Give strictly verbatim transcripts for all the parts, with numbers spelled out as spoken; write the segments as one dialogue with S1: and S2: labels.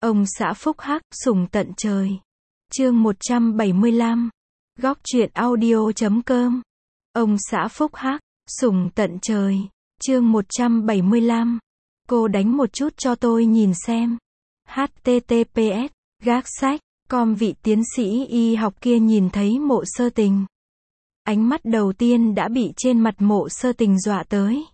S1: Ông xã phúc hắc, sủng tận trời. Chương một trăm bảy mươi lăm. Góc truyện audio chấm com. Ông xã phúc hắc, sủng tận trời. Chương một trăm bảy mươi lăm. Cô đánh một chút cho tôi nhìn xem. H T T P S. Gác sách. Com vị tiến sĩ y học kia nhìn thấy Mộ Sơ Tình. Ánh mắt đầu tiên đã bị trên mặt Mộ Sơ Tình dọa tới.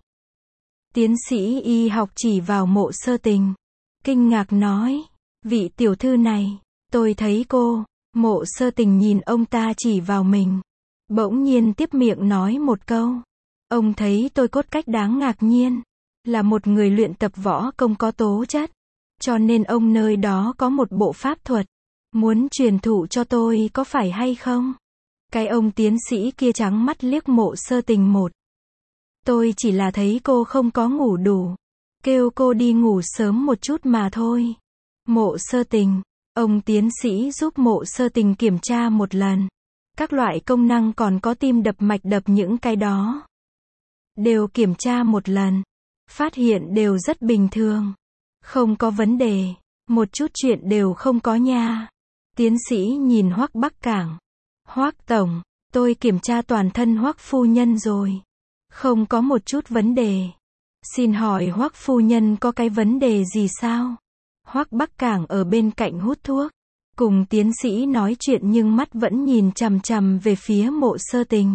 S1: Tiến sĩ y học chỉ vào Mộ Sơ Tình. Kinh ngạc nói. Vị tiểu thư này, tôi thấy cô. Mộ Sơ Tình nhìn ông ta chỉ vào mình. Bỗng nhiên tiếp miệng nói một câu. Ông thấy tôi cốt cách đáng ngạc nhiên. Là một người luyện tập võ công có tố chất. Cho nên ông nơi đó có một bộ pháp thuật. Muốn truyền thụ cho tôi có phải hay không? Cái ông tiến sĩ kia trắng mắt liếc Mộ Sơ Tình một. Tôi chỉ là thấy cô không có ngủ đủ. Kêu cô đi ngủ sớm một chút mà thôi. Mộ Sơ Tình. Ông tiến sĩ giúp Mộ Sơ Tình kiểm tra một lần. Các loại công năng còn có tim đập mạch đập những cái đó. Đều kiểm tra một lần. Phát hiện đều rất bình thường. Không có vấn đề. Một chút chuyện đều không có nha. Tiến sĩ nhìn Hoắc Bắc Cảng. Hoắc tổng, tôi kiểm tra toàn thân Hoắc phu nhân rồi. Không có một chút vấn đề. Xin hỏi Hoắc phu nhân có cái vấn đề gì sao? Hoắc Bắc Cảng ở bên cạnh hút thuốc. Cùng tiến sĩ nói chuyện nhưng mắt vẫn nhìn chằm chằm về phía Mộ Sơ Tình.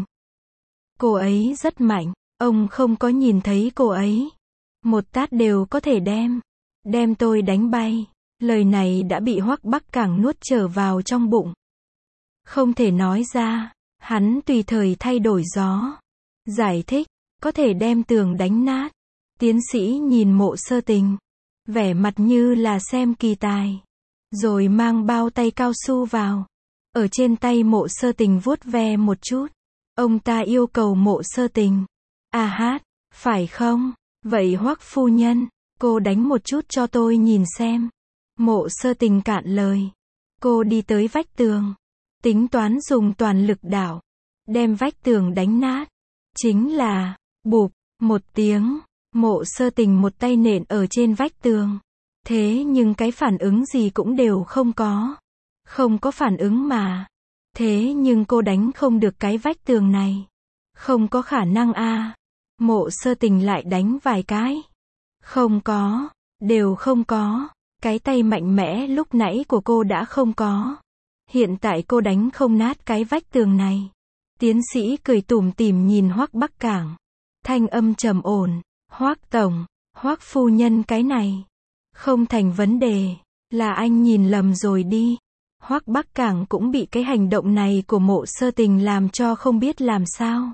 S1: Cô ấy rất mạnh. Ông không có nhìn thấy cô ấy. Một tát đều có thể đem. Đem tôi đánh bay. Lời này đã bị Hoắc Bắc Cảng nuốt trở vào trong bụng. Không thể nói ra. Hắn tùy thời thay đổi gió. Giải thích. Có thể đem tường đánh nát. Tiến sĩ nhìn Mộ Sơ Tình. Vẻ mặt như là xem kỳ tài. Rồi mang bao tay cao su vào. Ở trên tay Mộ Sơ Tình vuốt ve một chút. Ông ta yêu cầu Mộ Sơ Tình. À hát, phải không? Vậy Hoắc phu nhân, cô đánh một chút cho tôi nhìn xem. Mộ Sơ Tình cạn lời. Cô đi tới vách tường. Tính toán dùng toàn lực đảo. Đem vách tường đánh nát. Chính là, bụp, một tiếng. Mộ Sơ Tình một tay nện ở trên vách tường. Thế nhưng cái phản ứng gì cũng đều không có. Không có phản ứng mà. Thế nhưng cô đánh không được cái vách tường này. Không có khả năng a. À. Mộ Sơ Tình lại đánh vài cái. Không có. Đều không có. Cái tay mạnh mẽ lúc nãy của cô đã không có. Hiện tại cô đánh không nát cái vách tường này. Tiến sĩ cười tủm tỉm nhìn Hoắc Bắc Cảng. Thanh âm trầm ổn. Hoắc tổng, Hoắc phu nhân cái này. Không thành vấn đề. Là anh nhìn lầm rồi đi. Hoắc Bắc Cảng cũng bị cái hành động này của Mộ Sơ Tình làm cho không biết làm sao.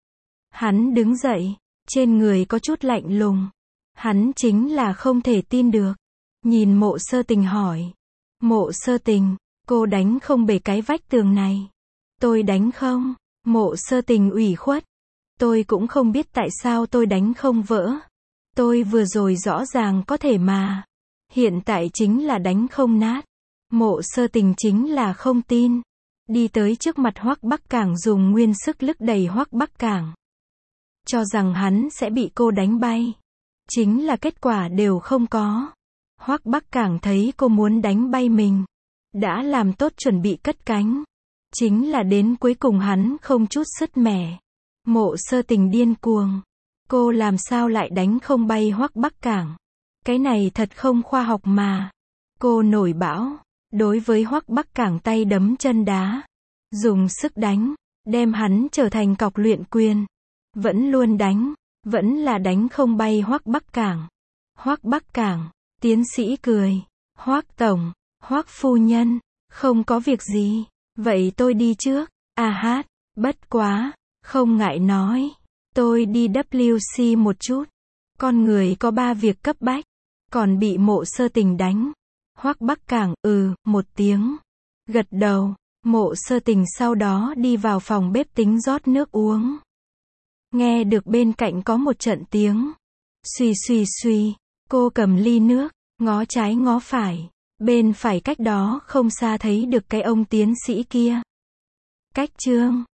S1: Hắn đứng dậy. Trên người có chút lạnh lùng. Hắn chính là không thể tin được. Nhìn Mộ Sơ Tình hỏi. Mộ Sơ Tình, cô đánh không bể cái vách tường này. Tôi đánh không? Mộ Sơ Tình ủy khuất. Tôi cũng không biết tại sao tôi đánh không vỡ. Tôi vừa rồi rõ ràng có thể mà. Hiện tại chính là đánh không nát. Mộ Sơ Tình chính là không tin. Đi tới trước mặt Hoắc Bắc Cảng dùng nguyên sức lức đẩy Hoắc Bắc Cảng. Cho rằng hắn sẽ bị cô đánh bay. Chính là kết quả đều không có. Hoắc Bắc Cảng thấy cô muốn đánh bay mình. Đã làm tốt chuẩn bị cất cánh. Chính là đến cuối cùng hắn không chút sứt mẻ. Mộ Sơ Tình điên cuồng. Cô làm sao lại đánh không bay Hoắc Bắc Cảng? Cái này thật không khoa học mà. Cô nổi bão. Đối với Hoắc Bắc Cảng tay đấm chân đá. Dùng sức đánh. Đem hắn trở thành cọc luyện quyền. Vẫn luôn đánh. Vẫn là đánh không bay Hoắc Bắc Cảng. Hoắc Bắc Cảng. Tiến sĩ cười. Hoắc tổng. Hoắc phu nhân. Không có việc gì. Vậy tôi đi trước. À hát. Bất quá. Không ngại nói. Tôi đi W C một chút. Con người có ba việc cấp bách. Còn bị Mộ Sơ Tình đánh. Hoắc Bắc Cảng, ừ, một tiếng. Gật đầu. Mộ Sơ Tình sau đó đi vào phòng bếp tính rót nước uống. Nghe được bên cạnh có một trận tiếng. Xuy xuy xuy. Cô cầm ly nước. Ngó trái ngó phải. Bên phải cách đó không xa thấy được cái ông tiến sĩ kia. Cách chương.